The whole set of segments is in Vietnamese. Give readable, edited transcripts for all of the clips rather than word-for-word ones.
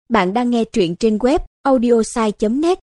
Bạn đang nghe truyện trên web audiosai.net.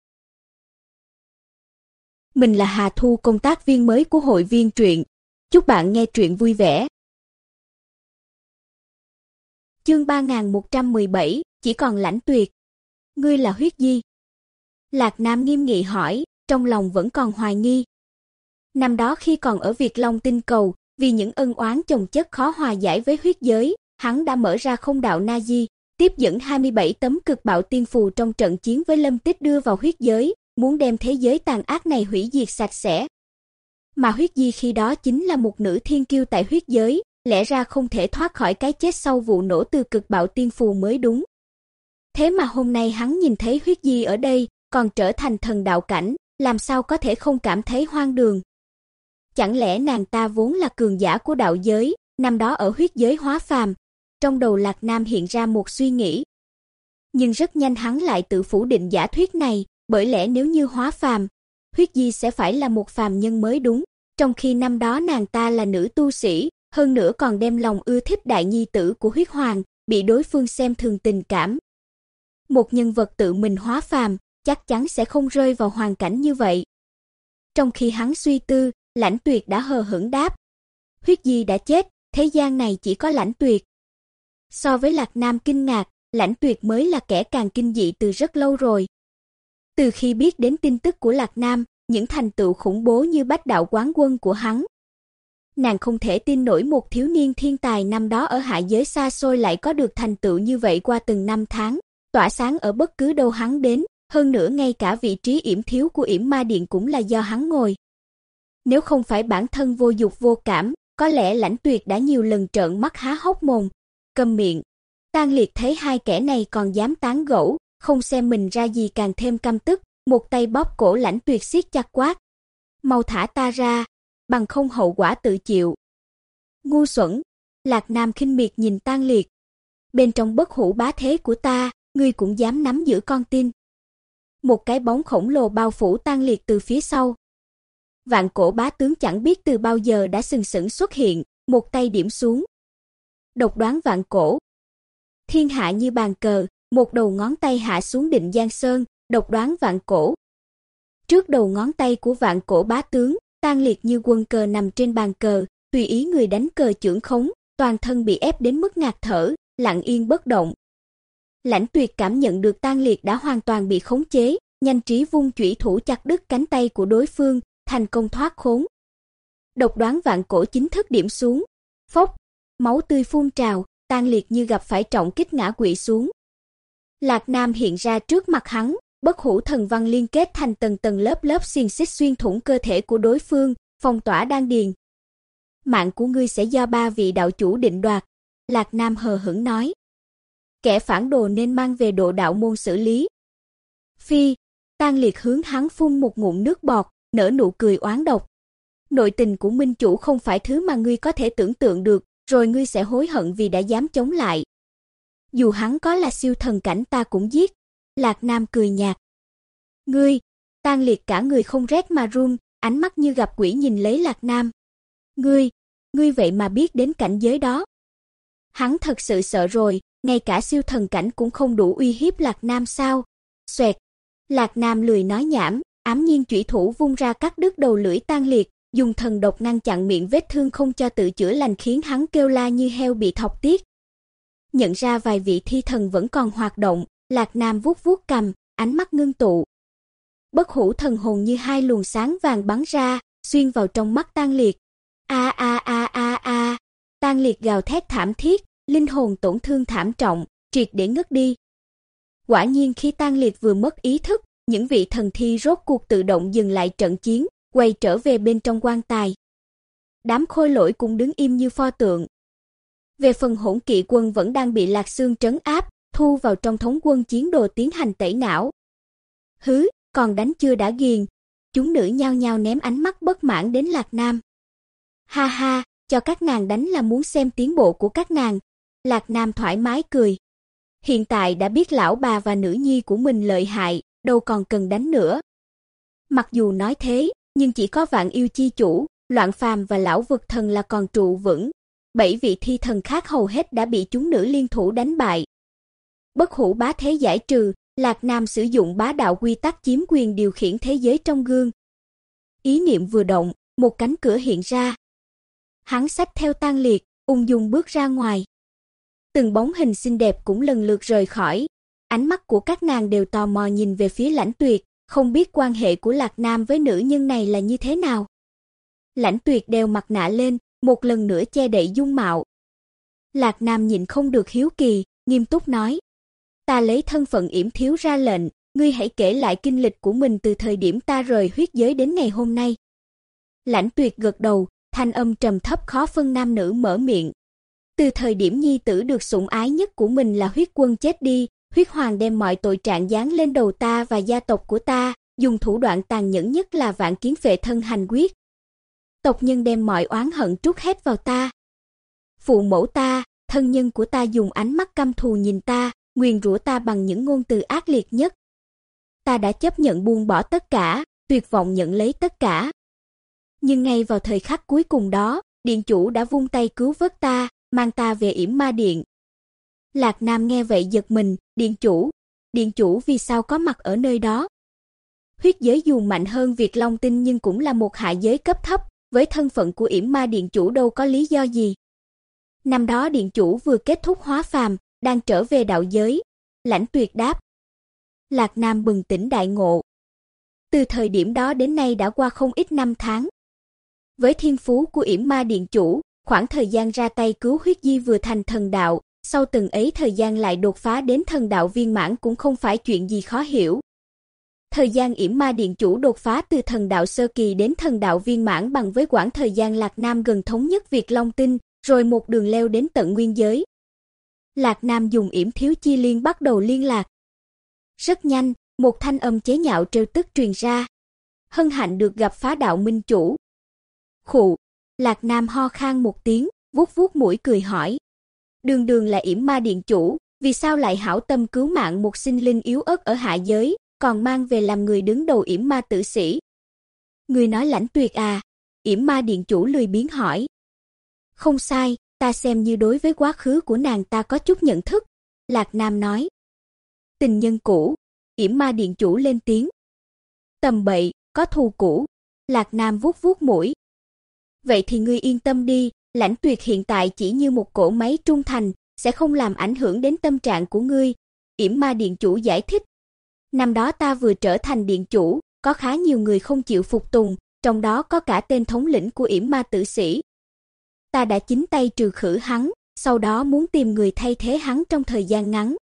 Mình là Hà Thu, công tác viên mới của hội viên truyện. Chúc bạn nghe truyện vui vẻ. Chương 3117, chỉ còn Lãnh Tuyệt. Ngươi là Huyết Di? Lạc Nam nghiêm nghị hỏi, trong lòng vẫn còn hoài nghi. Năm đó khi còn ở Việt Long Tinh Cầu, vì những ân oán chồng chất khó hòa giải với huyết giới, hắn đã mở ra không đạo Na Di, tiếp dẫn 27 tấm cực bạo tiên phù trong trận chiến với Lâm Tích đưa vào huyết giới, muốn đem thế giới tàn ác này hủy diệt sạch sẽ. Mà Huyết Di khi đó chính là một nữ thiên kiêu tại huyết giới, lẽ ra không thể thoát khỏi cái chết sau vụ nổ từ cực bạo tiên phù mới đúng. Thế mà hôm nay hắn nhìn thấy Huyết Di ở đây, còn trở thành thần đạo cảnh, làm sao có thể không cảm thấy hoang đường. Chẳng lẽ nàng ta vốn là cường giả của đạo giới, năm đó ở huyết giới hóa phàm? Trong đầu Lạc Nam hiện ra một suy nghĩ. Nhưng rất nhanh hắn lại tự phủ định giả thuyết này, bởi lẽ nếu như hóa phàm, Huyết Di sẽ phải là một phàm nhân mới đúng, trong khi năm đó nàng ta là nữ tu sĩ, hơn nữa còn đem lòng ưa thích đại nhi tử của huyết hoàng, bị đối phương xem thường tình cảm. Một nhân vật tự mình hóa phàm, chắc chắn sẽ không rơi vào hoàn cảnh như vậy. Trong khi hắn suy tư, Lãnh Tuyệt đã hờ hững đáp. Huyết Di đã chết, thế gian này chỉ có Lãnh Tuyệt. So với Lạc Nam kinh ngạc, Lãnh Tuyệt mới là kẻ càng kinh dị từ rất lâu rồi. Từ khi biết đến tin tức của Lạc Nam, những thành tựu khủng bố như Bách Đạo Quán Quân của hắn, nàng không thể tin nổi một thiếu niên thiên tài năm đó ở hạ giới xa xôi lại có được thành tựu như vậy qua từng năm tháng, tỏa sáng ở bất cứ đâu hắn đến, hơn nữa ngay cả vị trí yểm thiếu của Yểm Ma Điện cũng là do hắn ngồi. Nếu không phải bản thân vô dục vô cảm, có lẽ Lãnh Tuyệt đã nhiều lần trợn mắt há hốc mồm. Câm miệng. Tang Liệt thấy hai kẻ này còn dám tán gẫu, không xem mình ra gì càng thêm căm tức, một tay bóp cổ Lãnh Tuyệt siết chặt quát. Mau thả ta ra, bằng không hậu quả tự chịu. Ngu xuẩn. Lạc Nam khinh miệt nhìn Tang Liệt. Bên trong bất hủ bá thế của ta, ngươi cũng dám nắm giữ con tin. Một cái bóng khổng lồ bao phủ Tang Liệt từ phía sau. Vạn Cổ bá tướng chẳng biết từ bao giờ đã sừng sững xuất hiện, một tay điểm xuống. Độc đoán vạn cổ. Thiên hạ như bàn cờ, một đầu ngón tay hạ xuống Định Giang Sơn, độc đoán vạn cổ. Trước đầu ngón tay của Vạn Cổ bá tướng, Tang Liệt như quân cờ nằm trên bàn cờ, tùy ý người đánh cờ chưởng khống, toàn thân bị ép đến mức ngạt thở, lặng yên bất động. Lãnh Tuyệt cảm nhận được Tang Liệt đã hoàn toàn bị khống chế, nhanh trí vung chủy thủ chặt đứt cánh tay của đối phương, thành công thoát khốn. Độc đoán vạn cổ chính thức điểm xuống. Phốc, máu tươi phun trào, Tang Liệt như gặp phải trọng kích ngã quỵ xuống. Lạc Nam hiện ra trước mặt hắn, bất hủ thần văn liên kết thành tầng tầng lớp lớp xiềng xích xuyên thủng cơ thể của đối phương, phong tỏa đan điền. Mạng của ngươi sẽ do 3 vị đạo chủ định đoạt, Lạc Nam hờ hững nói. Kẻ phản đồ nên mang về Độ Đạo môn xử lý. Phi, Tang Liệt hướng hắn phun một ngụm nước bọt, nở nụ cười oán độc. Nội tình của minh chủ không phải thứ mà ngươi có thể tưởng tượng được, rồi ngươi sẽ hối hận vì đã dám chống lại. Dù hắn có là siêu thần cảnh ta cũng giết. Lạc Nam cười nhạt. Ngươi, Tang Liệt cả người không rét mà run, ánh mắt như gặp quỷ nhìn lấy Lạc Nam. Ngươi vậy mà biết đến cảnh giới đó. Hắn thật sự sợ rồi, ngay cả siêu thần cảnh cũng không đủ uy hiếp Lạc Nam sao? Xoẹt. Lạc Nam lười nói nhảm, ám nhiên chủy thủ vung ra cắt đứt đầu lưỡi Tang Liệt, dùng thần độc ngăn chặn miệng vết thương không cho tự chữa lành khiến hắn kêu la như heo bị thọc tiết. Nhận ra vài vị thi thần vẫn còn hoạt động, Lạc Nam vuốt vuốt cằm, ánh mắt ngưng tụ. Bất hủ thần hồn như hai luồng sáng vàng bắn ra, xuyên vào trong mắt Tang Liệt. A a a a a. Tang Liệt gào thét thảm thiết, linh hồn tổn thương thảm trọng, triệt để ngất đi. Quả nhiên khi Tang Liệt vừa mất ý thức, những vị thần thi rốt cuộc tự động dừng lại trận chiến, quay trở về bên trong quan tài. Đám khôi lỗi cũng đứng im như pho tượng. Về phần Hỗn Kỵ quân vẫn đang bị Lạc Xương trấn áp, thu vào trong thống quân chiến đồ tiến hành tẩy não. Hứ, còn đánh chưa đã ghiền. Chúng nữ nhao nhao ném ánh mắt bất mãn đến Lạc Nam. Ha ha, cho các nàng đánh là muốn xem tiến bộ của các nàng. Lạc Nam thoải mái cười. Hiện tại đã biết lão bà và nữ nhi của mình lợi hại, đâu còn cần đánh nữa. Mặc dù nói thế, nhưng chỉ có Vạn Yêu chi chủ, Loạn Phàm và lão vực thần là còn trụ vững. 7 vị thi thần khác hầu hết đã bị chúng nữ liên thủ đánh bại. bất hủ bá thế giải trừ, Lạc Nam sử dụng bá đạo quy tắc chiếm quyền điều khiển thế giới trong gương. Ý niệm vừa động, một cánh cửa hiện ra. Hắn xách theo Tang Liệt, ung dung bước ra ngoài. Từng bóng hình xinh đẹp cũng lần lượt rời khỏi. Ánh mắt của các nàng đều tò mò nhìn về phía Lãnh Tuyệt, không biết quan hệ của Lạc Nam với nữ nhân này là như thế nào. Lãnh Tuyệt đeo mặt nạ lên, một lần nữa che đậy dung mạo. Lạc Nam nhịn không được hiếu kỳ, nghiêm túc nói: "Ta lấy thân phận yểm thiếu ra lệnh, ngươi hãy kể lại kinh lịch của mình từ thời điểm ta rời huyết giới đến ngày hôm nay." Lãnh Tuyệt gật đầu, thanh âm trầm thấp khó phân nam nữ mở miệng. "Từ thời điểm nhi tử được sủng ái nhất của mình là huyết quân chết đi, huyết hoàng đem mọi tội trạng giáng lên đầu ta và gia tộc của ta, dùng thủ đoạn tàn nhẫn nhất là vạn kiến phệ thân hành quyết. Tộc nhân đem mọi oán hận trút hết vào ta. Phụ mẫu ta, thân nhân của ta dùng ánh mắt căm thù nhìn ta, nguyền rủa ta bằng những ngôn từ ác liệt nhất. Ta đã chấp nhận buông bỏ tất cả, tuyệt vọng nhận lấy tất cả. Nhưng ngay vào thời khắc cuối cùng đó, điện chủ đã vung tay cứu vớt ta, mang ta về Yểm Ma Điện." Lạc Nam nghe vậy giật mình, điện chủ vì sao có mặt ở nơi đó? Huyết giới dù mạnh hơn Việt Long Tinh nhưng cũng là một hạ giới cấp thấp, với thân phận của Yểm Ma Điện chủ đâu có lý do gì. Năm đó điện chủ vừa kết thúc hóa phàm, đang trở về đạo giới. Lãnh Tuyệt đáp. Lạc Nam bừng tỉnh đại ngộ. Từ thời điểm đó đến nay đã qua không ít năm tháng. Với thiên phú của Yểm Ma Điện chủ, khoảng thời gian ra tay cứu huyết di vừa thành thần đạo, sau từng ấy thời gian lại đột phá đến thần đạo viên mãn cũng không phải chuyện gì khó hiểu. Thời gian Yểm Ma Điện chủ đột phá từ thần đạo sơ kỳ đến thần đạo viên mãn bằng với quãng thời gian Lạc Nam gần thống nhất Việt Long Tinh, rồi một đường leo đến tận nguyên giới. Lạc Nam dùng Yểm Thiếu Chi Liên bắt đầu liên lạc. Rất nhanh, một thanh âm chế nhạo trêu tức truyền ra. "Hân hạnh được gặp Phá Đạo Minh chủ." Khụ, Lạc Nam ho khan một tiếng, vuốt vuốt mũi cười hỏi: "Đường đường là Yểm Ma Điện chủ, vì sao lại hảo tâm cứu mạng một sinh linh yếu ớt ở hạ giới, còn mang về làm người đứng đầu Yểm Ma tử sĩ?" "Người nói Lãnh Tuyệt à?" Yểm Ma Điện chủ lười biếng hỏi. "Không sai, ta xem như đối với quá khứ của nàng ta có chút nhận thức." Lạc Nam nói. "Tình nhân cũ." Yểm Ma Điện chủ lên tiếng. "Tầm bậy, có thù cũ." Lạc Nam vuốt vuốt mũi. "Vậy thì ngươi yên tâm đi, Lãnh Tuyệt hiện tại chỉ như một cỗ máy trung thành, sẽ không làm ảnh hưởng đến tâm trạng của ngươi." Yểm Ma Điện chủ giải thích. "Năm đó ta vừa trở thành điện chủ, có khá nhiều người không chịu phục tùng, trong đó có cả tên thống lĩnh của Yểm Ma tử sĩ. Ta đã chính tay trừ khử hắn, sau đó muốn tìm người thay thế hắn trong thời gian ngắn.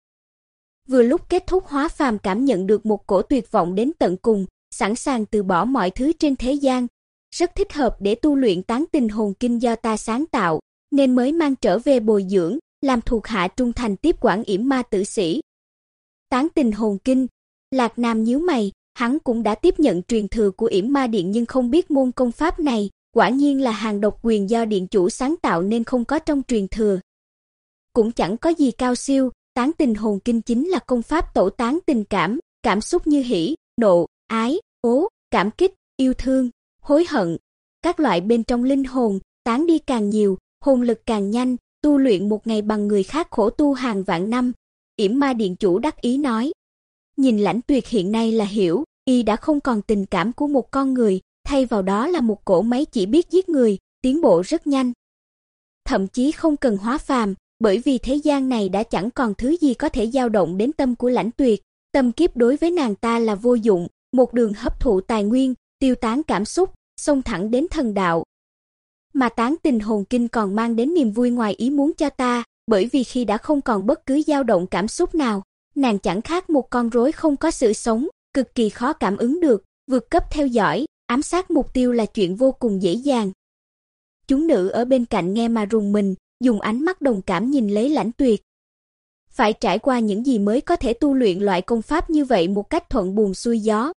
Vừa lúc kết thúc hóa phàm cảm nhận được một cổ tuyệt vọng đến tận cùng, sẵn sàng từ bỏ mọi thứ trên thế gian, rất thích hợp để tu luyện tán tình hồn kinh do ta sáng tạo, nên mới mang trở về bồi dưỡng, làm thuộc hạ trung thành tiếp quản Yểm Ma tử sĩ." Tán tình hồn kinh, Lạc Nam nhíu mày, hắn cũng đã tiếp nhận truyền thừa của Yểm Ma Điện nhưng không biết môn công pháp này, quả nhiên là hàng độc quyền do điện chủ sáng tạo nên không có trong truyền thừa. Cũng chẳng có gì cao siêu, tán tình hồn kinh chính là công pháp tẩu tán tình cảm, cảm xúc như hỉ, nộ, ái, ố, cảm kích, yêu thương, hối hận. Các loại bên trong linh hồn, tán đi càng nhiều, hồn lực càng nhanh, tu luyện một ngày bằng người khác khổ tu hàng vạn năm. Yểm Ma Điện chủ đắc ý nói. Nhìn Lãnh Tuyệt hiện nay là hiểu, y đã không còn tình cảm của một con người, thay vào đó là một cỗ máy chỉ biết giết người, tiến bộ rất nhanh. Thậm chí không cần hóa phàm, bởi vì thế gian này đã chẳng còn thứ gì có thể dao động đến tâm của Lãnh Tuyệt, tâm kiếp đối với nàng ta là vô dụng, một đường hấp thụ tài nguyên, tiêu tán cảm xúc, xông thẳng đến thần đạo. Mà tán tình hồn kinh còn mang đến niềm vui ngoài ý muốn cho ta, bởi vì khi đã không còn bất cứ dao động cảm xúc nào, nàng chẳng khác một con rối không có sự sống, cực kỳ khó cảm ứng được, vượt cấp theo dõi, ám sát mục tiêu là chuyện vô cùng dễ dàng. Chúng nữ ở bên cạnh nghe mà rùng mình, dùng ánh mắt đồng cảm nhìn lấy Lãnh Tuyệt. Phải trải qua những gì mới có thể tu luyện loại công pháp như vậy một cách thuận buồm xuôi gió.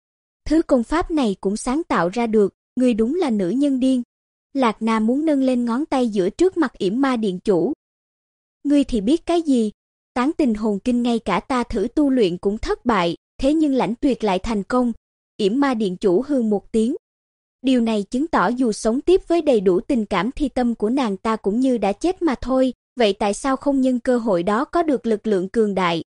Thứ công pháp này cũng sáng tạo ra được, người đúng là nữ nhân điên. Lạc Nam muốn nâng lên ngón tay giữa trước mặt Yểm Ma Điện chủ. Ngươi thì biết cái gì? Tán tình hồn kinh ngay cả ta thử tu luyện cũng thất bại, thế nhưng Lãnh Tuyệt lại thành công. Yểm Ma Điện chủ hừ một tiếng. Điều này chứng tỏ dù sống tiếp với đầy đủ tình cảm thì tâm của nàng ta cũng như đã chết mà thôi, vậy tại sao không nhân cơ hội đó có được lực lượng cường đại,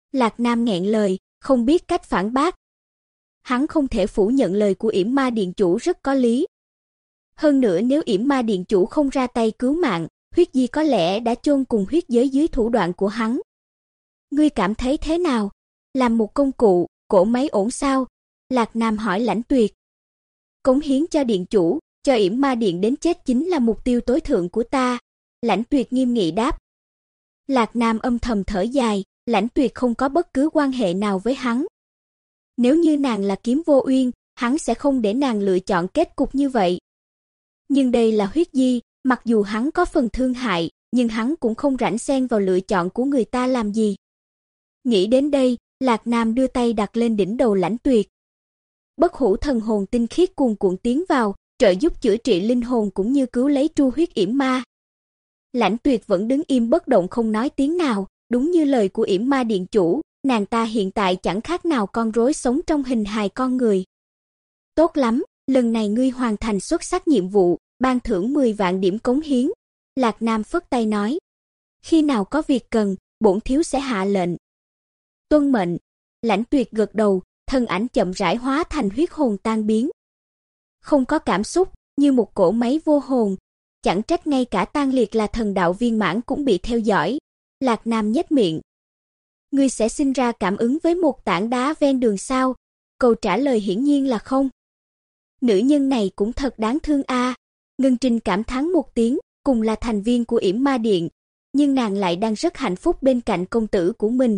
Lạc Nam nghẹn lời, không biết cách phản bác. Hắn không thể phủ nhận lời của Yểm Ma Điện Chủ rất có lý. Hơn nữa nếu Yểm Ma Điện Chủ không ra tay cứu mạng, huyết di có lẽ đã chôn cùng huyết giới dưới thủ đoạn của hắn. Ngươi cảm thấy thế nào? Làm một công cụ, cỗ máy ổn sao? Lạc Nam hỏi Lãnh Tuyệt. Cống hiến cho Điện Chủ, cho Yểm Ma Điện đến chết chính là mục tiêu tối thượng của ta. Lãnh Tuyệt nghiêm nghị đáp. Lạc Nam âm thầm thở dài, Lãnh Tuyệt không có bất cứ quan hệ nào với hắn. Nếu như nàng là Kiếm Vô Uyên, hắn sẽ không để nàng lựa chọn kết cục như vậy. Nhưng đây là huyết di, mặc dù hắn có phần thương hại, nhưng hắn cũng không rảnh xen vào lựa chọn của người ta làm gì. Nghĩ đến đây, Lạc Nam đưa tay đặt lên đỉnh đầu Lãnh Tuyệt. Bất hủ thần hồn tinh khiết cuồn cuộn tiến vào, trợ giúp chữa trị linh hồn cũng như cứu lấy tru huyết Yểm Ma. Lãnh Tuyệt vẫn đứng im bất động không nói tiếng nào, đúng như lời của Yểm Ma Điện Chủ, nàng ta hiện tại chẳng khác nào con rối sống trong hình hài con người. Tốt lắm, lần này ngươi hoàn thành xuất sắc nhiệm vụ, ban thưởng 10 vạn điểm cống hiến. Lạc Nam phất tay nói. Khi nào có việc cần, bổn thiếu sẽ hạ lệnh. Tuân mệnh. Lãnh Tuyệt gật đầu, thân ảnh chậm rãi hóa thành huyết hồn tan biến. Không có cảm xúc, như một cỗ máy vô hồn. Chẳng trách ngay cả Tang Liệt là thần đạo viên mãn cũng bị theo dõi. Lạc Nam nhếch miệng. Ngươi sẽ sinh ra cảm ứng với một tảng đá ven đường sao? Câu trả lời hiển nhiên là không. Nữ nhân này cũng thật đáng thương a. Ngân Trinh cảm thán một tiếng, cùng là thành viên của Yểm Ma Điện, nhưng nàng lại đang rất hạnh phúc bên cạnh công tử của mình.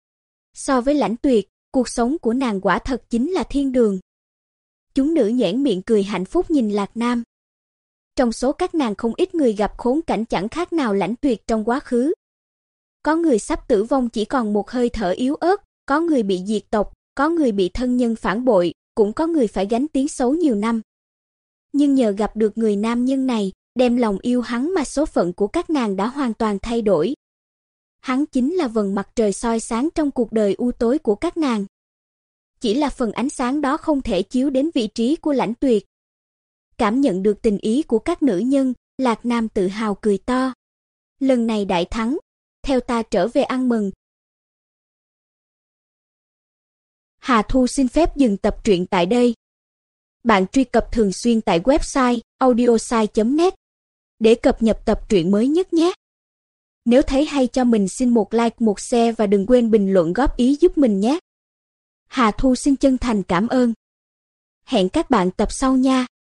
So với Lãnh Tuyệt, cuộc sống của nàng quả thật chính là thiên đường. Chúng nữ nhoẻn miệng cười hạnh phúc nhìn Lạc Nam. Trong số các nàng không ít người gặp khốn cảnh chẳng khác nào Lãnh Tuyệt trong quá khứ. Có người sắp tử vong chỉ còn một hơi thở yếu ớt, có người bị diệt tộc, có người bị thân nhân phản bội, cũng có người phải gánh tiếng xấu nhiều năm. Nhưng nhờ gặp được người nam nhân này, đem lòng yêu hắn mà số phận của các nàng đã hoàn toàn thay đổi. Hắn chính là vầng mặt trời soi sáng trong cuộc đời u tối của các nàng. Chỉ là phần ánh sáng đó không thể chiếu đến vị trí của Lãnh Tuyệt. Cảm nhận được tình ý của các nữ nhân, Lạc Nam tự hào cười to. Lần này đại thắng, theo ta trở về ăn mừng. Hà Thu xin phép dừng tập truyện tại đây. Bạn truy cập thường xuyên tại website audiosai.net để cập nhật tập truyện mới nhất nhé. Nếu thấy hay cho mình xin một like, một share và đừng quên bình luận góp ý giúp mình nhé. Hà Thu xin chân thành cảm ơn. Hẹn các bạn tập sau nha.